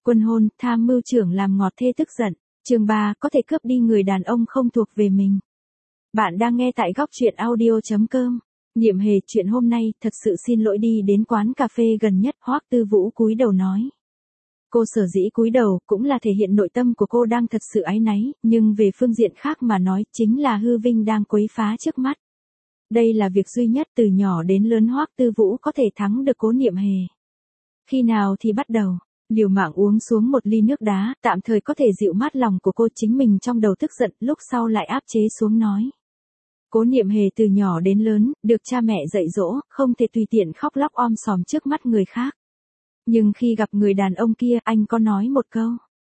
Quân hôn, tham mưu trưởng làm ngọt thê tức giận. Chương 3, có thể cướp đi người đàn ông không thuộc về mình. Bạn đang nghe tại góc truyện audio.com. Niệm Hề, chuyện hôm nay, thật sự xin lỗi, đi đến quán cà phê gần nhất, Hoắc Tư Vũ cúi đầu nói. Cô sở dĩ cúi đầu, cũng là thể hiện nội tâm của cô đang thật sự áy náy, nhưng về phương diện khác mà nói, chính là hư vinh đang quấy phá trước mắt. Đây là việc duy nhất từ nhỏ đến lớn Hoắc Tư Vũ có thể thắng được Cố Niệm Hề. Khi nào thì bắt đầu, liều mạng uống xuống một ly nước đá, tạm thời có thể dịu mát lòng của cô, chính mình trong đầu tức giận, lúc sau lại áp chế xuống nói. Cố Niệm Hề từ nhỏ đến lớn, được cha mẹ dạy dỗ, không thể tùy tiện khóc lóc om sòm trước mắt người khác. Nhưng khi gặp người đàn ông kia, anh có nói một câu.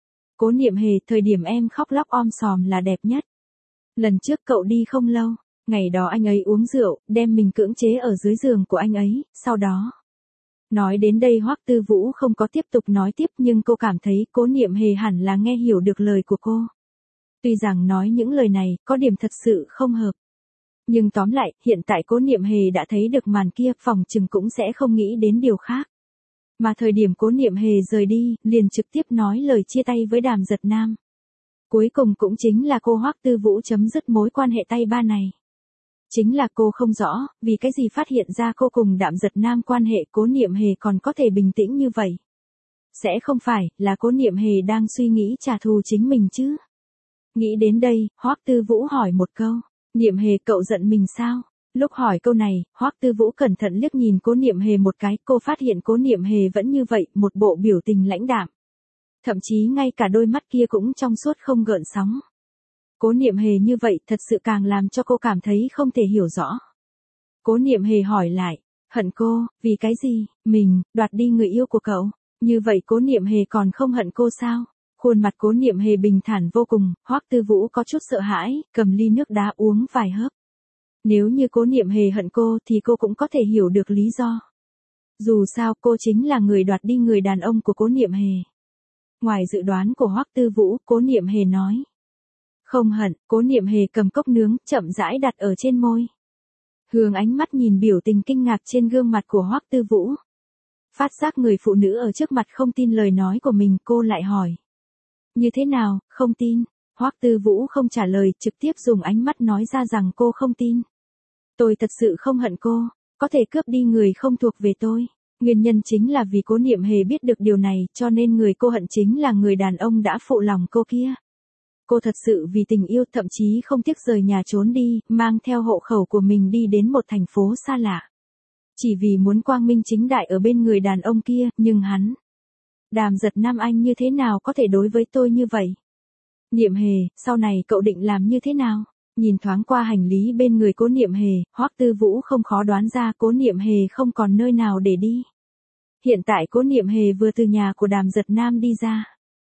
Cố Niệm Hề, thời điểm em khóc lóc om sòm là đẹp nhất. Lần trước cậu đi không lâu, ngày đó anh ấy uống rượu, đem mình cưỡng chế ở dưới giường của anh ấy, sau đó. Nói đến đây Hoắc Tư Vũ không có tiếp tục nói tiếp, nhưng cô cảm thấy Cố Niệm Hề hẳn là nghe hiểu được lời của cô. Tuy rằng nói những lời này, có điểm thật sự không hợp. Nhưng tóm lại, hiện tại Cố Niệm Hề đã thấy được màn kia, phòng chừng cũng sẽ không nghĩ đến điều khác. Mà thời điểm Cố Niệm Hề rời đi, liền trực tiếp nói lời chia tay với Đàm Giật Nam. Cuối cùng cũng chính là cô Hoắc Tư Vũ chấm dứt mối quan hệ tay ba này. Chính là cô không rõ, vì cái gì phát hiện ra cô cùng Đạm Giật Nam quan hệ, Cố Niệm Hề còn có thể bình tĩnh như vậy. Sẽ không phải là Cố Niệm Hề đang suy nghĩ trả thù chính mình chứ? Nghĩ đến đây, Hoắc Tư Vũ hỏi một câu, Niệm Hề, cậu giận mình sao? Lúc hỏi câu này, Hoắc Tư Vũ cẩn thận liếc nhìn Cố Niệm Hề một cái, cô phát hiện Cố Niệm Hề vẫn như vậy, một bộ biểu tình lãnh đạm. Thậm chí ngay cả đôi mắt kia cũng trong suốt không gợn sóng. Cố Niệm Hề như vậy thật sự càng làm cho cô cảm thấy không thể hiểu rõ. Cố Niệm Hề hỏi lại, hận cô, vì cái gì, mình, đoạt đi người yêu của cậu, như vậy Cố Niệm Hề còn không hận cô sao? Khuôn mặt Cố Niệm Hề bình thản vô cùng, Hoắc Tư Vũ có chút sợ hãi, cầm ly nước đá uống vài hớp. Nếu như Cố Niệm Hề hận cô thì cô cũng có thể hiểu được lý do. Dù sao cô chính là người đoạt đi người đàn ông của Cố Niệm Hề. Ngoài dự đoán của Hoắc Tư Vũ, Cố Niệm Hề nói. Không hận, Cố Niệm Hề cầm cốc nướng, chậm rãi đặt ở trên môi. Hướng ánh mắt nhìn biểu tình kinh ngạc trên gương mặt của Hoắc Tư Vũ. Phát giác người phụ nữ ở trước mặt không tin lời nói của mình, cô lại hỏi. Như thế nào, không tin? Hoắc Tư Vũ không trả lời, trực tiếp dùng ánh mắt nói ra rằng cô không tin. Tôi thật sự không hận cô, có thể cướp đi người không thuộc về tôi. Nguyên nhân chính là vì Cố Niệm Hề biết được điều này, cho nên người cô hận chính là người đàn ông đã phụ lòng cô kia. Cô thật sự vì tình yêu thậm chí không tiếc rời nhà trốn đi, mang theo hộ khẩu của mình đi đến một thành phố xa lạ. Chỉ vì muốn quang minh chính đại ở bên người đàn ông kia, nhưng hắn. Đàm Giật Nam, anh như thế nào có thể đối với tôi như vậy? Niệm Hề, sau này cậu định làm như thế nào? Nhìn thoáng qua hành lý bên người Cố Niệm Hề, Hoắc Tư Vũ không khó đoán ra Cố Niệm Hề không còn nơi nào để đi. Hiện tại Cố Niệm Hề vừa từ nhà của Đàm Giật Nam đi ra.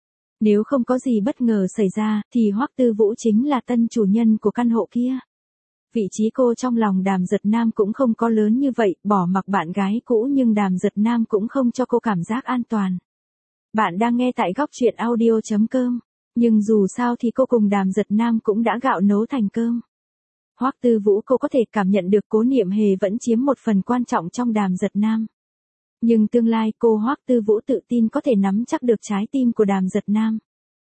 Nếu không có gì bất ngờ xảy ra, thì Hoắc Tư Vũ chính là tân chủ nhân của căn hộ kia. Vị trí cô trong lòng Đàm Giật Nam cũng không có lớn như vậy, bỏ mặc bạn gái cũ nhưng Đàm Giật Nam cũng không cho cô cảm giác an toàn. Bạn đang nghe tại góc truyện audio.com. Nhưng dù sao thì cô cùng Đàm Giật Nam cũng đã gạo nấu thành cơm. Hoắc Tư Vũ, cô có thể cảm nhận được Cố Niệm Hề vẫn chiếm một phần quan trọng trong Đàm Giật Nam. Nhưng tương lai cô Hoắc Tư Vũ tự tin có thể nắm chắc được trái tim của Đàm Giật Nam.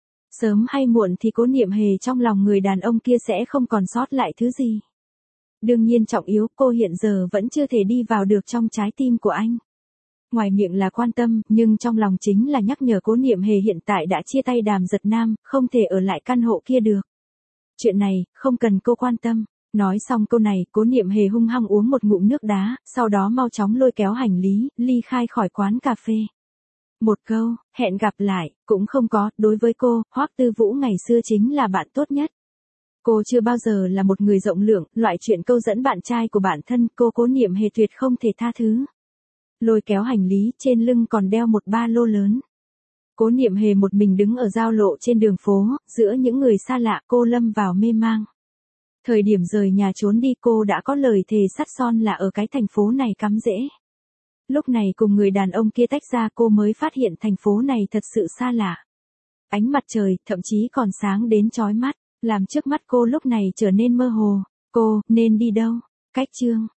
Sớm hay muộn thì Cố Niệm Hề trong lòng người đàn ông kia sẽ không còn sót lại thứ gì. Đương nhiên trọng yếu, cô hiện giờ vẫn chưa thể đi vào được trong trái tim của anh. Ngoài miệng là quan tâm, nhưng trong lòng chính là nhắc nhở Cố Niệm Hề hiện tại đã chia tay Đàm Giật Nam, không thể ở lại căn hộ kia được. Chuyện này, không cần cô quan tâm. Nói xong câu này, Cố Niệm Hề hung hăng uống một ngụm nước đá, sau đó mau chóng lôi kéo hành lý, ly khai khỏi quán cà phê. Một câu, hẹn gặp lại, cũng không có, đối với cô, Hoắc Tư Vũ ngày xưa chính là bạn tốt nhất. Cô chưa bao giờ là một người rộng lượng, loại chuyện câu dẫn bạn trai của bản thân, cô Cố Niệm Hề tuyệt không thể tha thứ. Lôi kéo hành lý, trên lưng còn đeo một ba lô lớn. Cố Niệm Hề một mình đứng ở giao lộ trên đường phố, giữa những người xa lạ, cô lâm vào mê mang. Thời điểm rời nhà trốn đi cô đã có lời thề sắt son là ở cái thành phố này cắm rễ. Lúc này cùng người đàn ông kia tách ra cô mới phát hiện thành phố này thật sự xa lạ. Ánh mặt trời thậm chí còn sáng đến chói mắt, làm trước mắt cô lúc này trở nên mơ hồ. Cô, nên đi đâu? Cách chương.